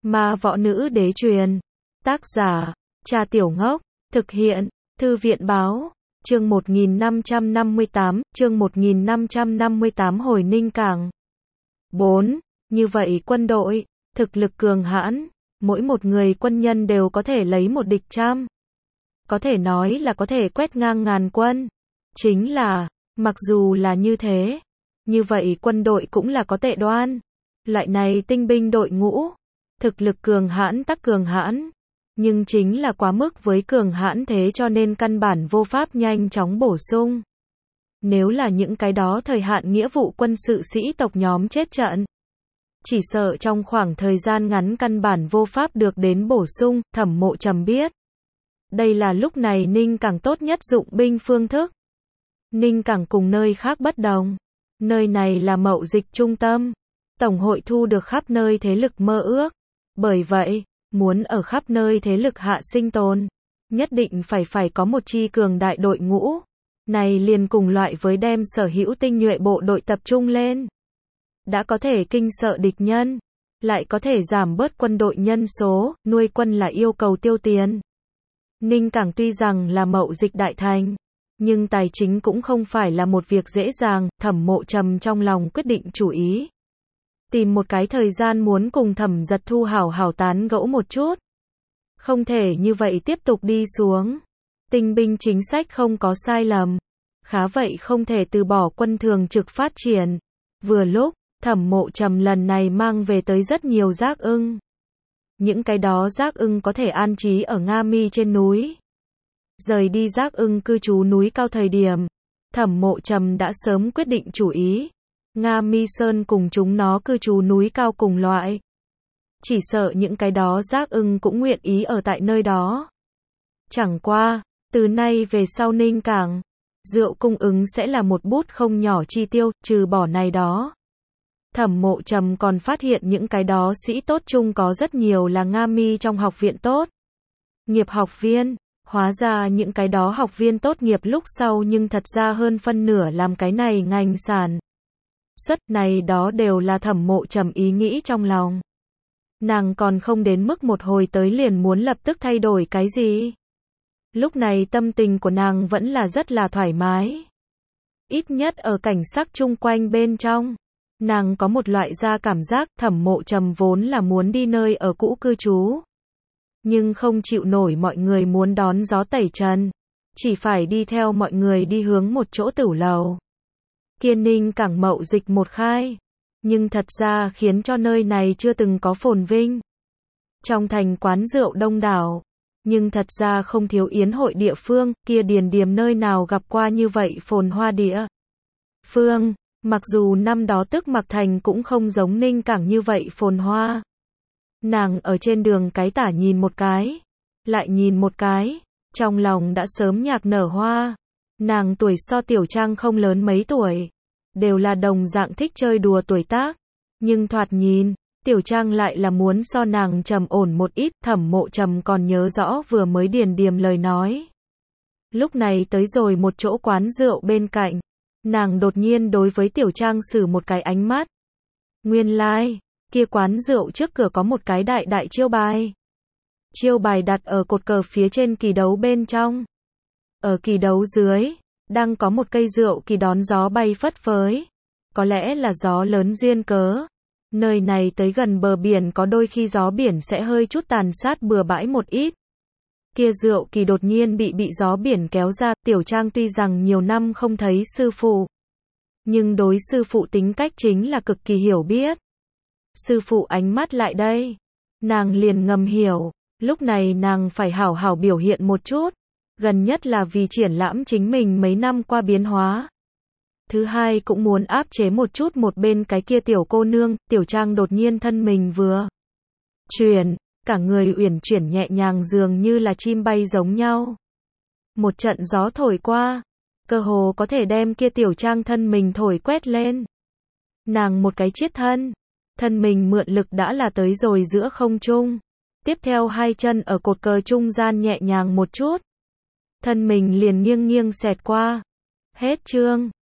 Ma Võ Nữ Đế truyền. Tác giả, Cha Tiểu Ngốc. Thực hiện, Thư viện Báo. Chương 1558, hồi Ninh Cảng. 4. Như vậy quân đội, thực lực cường hãn, mỗi một người quân nhân đều có thể lấy một địch trăm. Có thể nói là có thể quét ngang ngàn quân. Chính là, mặc dù là như thế, như vậy quân đội cũng là có tệ đoan. Loại này tinh binh đội ngũ, thực lực cường hãn tắc cường hãn, nhưng chính là quá mức với cường hãn thế cho nên căn bản vô pháp nhanh chóng bổ sung. Nếu là những cái đó thời hạn nghĩa vụ quân sự sĩ tộc nhóm chết trận, chỉ sợ trong khoảng thời gian ngắn căn bản vô pháp được đến bổ sung. Thẩm Mộ Trầm biết, đây là lúc này Ninh Cảng tốt nhất dụng binh phương thức. Ninh Cảng cùng nơi khác bất đồng, nơi này là mậu dịch trung tâm, tổng hội thu được khắp nơi thế lực mơ ước. Bởi vậy, muốn ở khắp nơi thế lực hạ sinh tồn, nhất định phải có một chi cường đại đội ngũ. Này liền cùng loại với đem sở hữu tinh nhuệ bộ đội tập trung lên. Đã có thể kinh sợ địch nhân, lại có thể giảm bớt quân đội nhân số, nuôi quân là yêu cầu tiêu tiền. Ninh Cảng tuy rằng là mậu dịch đại thành, nhưng tài chính cũng không phải là một việc dễ dàng. Thẩm Mộ Trầm trong lòng quyết định chủ ý, tìm một cái thời gian muốn cùng Thẩm Giật Thu hảo hảo tán gẫu một chút. Không thể như vậy tiếp tục đi xuống. Tinh binh chính sách không có sai lầm, khá vậy không thể từ bỏ quân thường trực phát triển. Vừa lúc, Thẩm Mộ Trầm lần này mang về tới rất nhiều giác ưng. Những cái đó giác ưng có thể an trí ở Nga Mi trên núi. Rời đi giác ưng cư trú núi cao thời điểm, Thẩm Mộ Trầm đã sớm quyết định chủ ý. Nga Mi Sơn cùng chúng nó cư trú núi cao cùng loại. Chỉ sợ những cái đó giác ưng cũng nguyện ý ở tại nơi đó. Chẳng qua, từ nay về sau Ninh Cảng, rượu cung ứng sẽ là một bút không nhỏ chi tiêu. Trừ bỏ này đó, Thẩm Mộ Trầm còn phát hiện những cái đó sĩ tốt chung có rất nhiều là Nga Mi trong học viện tốt nghiệp học viên. Hóa ra những cái đó học viên tốt nghiệp lúc sau nhưng thật ra hơn phân nửa làm cái này ngành sản xuất. Này đó đều là Thẩm Mộ Trầm ý nghĩ trong lòng. Nàng còn không đến mức một hồi tới liền muốn lập tức thay đổi cái gì. Lúc này tâm tình của nàng vẫn là rất là thoải mái. Ít nhất ở cảnh sắc chung quanh bên trong, nàng có một loại ra cảm giác. Thẩm Mộ Trầm vốn là muốn đi nơi ở cũ cư trú, nhưng không chịu nổi mọi người muốn đón gió tẩy trần, chỉ phải đi theo mọi người đi hướng một chỗ tửu lầu. Kiên Ninh Cảng mậu dịch một khai, nhưng thật ra khiến cho nơi này chưa từng có phồn vinh. Trong thành quán rượu đông đảo, nhưng thật ra không thiếu yến hội địa phương. Kia Điền Điềm nơi nào gặp qua như vậy phồn hoa địa phương. Mặc dù năm đó Tức Mặc Thành cũng không giống Ninh Cảng như vậy phồn hoa. Nàng ở trên đường cái tả nhìn một cái, lại nhìn một cái, trong lòng đã sớm nhạc nở hoa. Nàng tuổi so Tiểu Trang không lớn mấy tuổi, đều là đồng dạng thích chơi đùa tuổi tác, nhưng thoạt nhìn, Tiểu Trang lại là muốn so nàng trầm ổn một ít. Thẩm Mộ Trầm còn nhớ rõ vừa mới Điền Điềm lời nói. Lúc này tới rồi một chỗ quán rượu bên cạnh, nàng đột nhiên đối với Tiểu Trang sử một cái ánh mắt. Nguyên lai, kia quán rượu trước cửa có một cái đại đại chiêu bài. Chiêu bài đặt ở cột cờ phía trên kỳ đấu bên trong. Ở kỳ đấu dưới, đang có một cây rượu kỳ đón gió bay phất phới. Có lẽ là gió lớn duyên cớ. Nơi này tới gần bờ biển có đôi khi gió biển sẽ hơi chút tàn sát bừa bãi một ít. Kia rượu kỳ đột nhiên bị gió biển kéo ra. Tiểu Trang tuy rằng nhiều năm không thấy sư phụ, nhưng đối sư phụ tính cách chính là cực kỳ hiểu biết. Sư phụ ánh mắt lại đây, nàng liền ngầm hiểu, lúc này nàng phải hảo hảo biểu hiện một chút. Gần nhất là vì triển lãm chính mình mấy năm qua biến hóa. Thứ hai cũng muốn áp chế một chút một bên cái kia tiểu cô nương. Tiểu Trang đột nhiên thân mình vừa chuyển, cả người uyển chuyển nhẹ nhàng dường như là chim bay giống nhau. Một trận gió thổi qua, cơ hồ có thể đem kia Tiểu Trang thân mình thổi quét lên. Nàng một cái chiết thân mình mượn lực đã là tới rồi giữa không trung. Tiếp theo hai chân ở cột cờ trung gian nhẹ nhàng một chút, thân mình liền nghiêng nghiêng xẹt qua. Hết chương.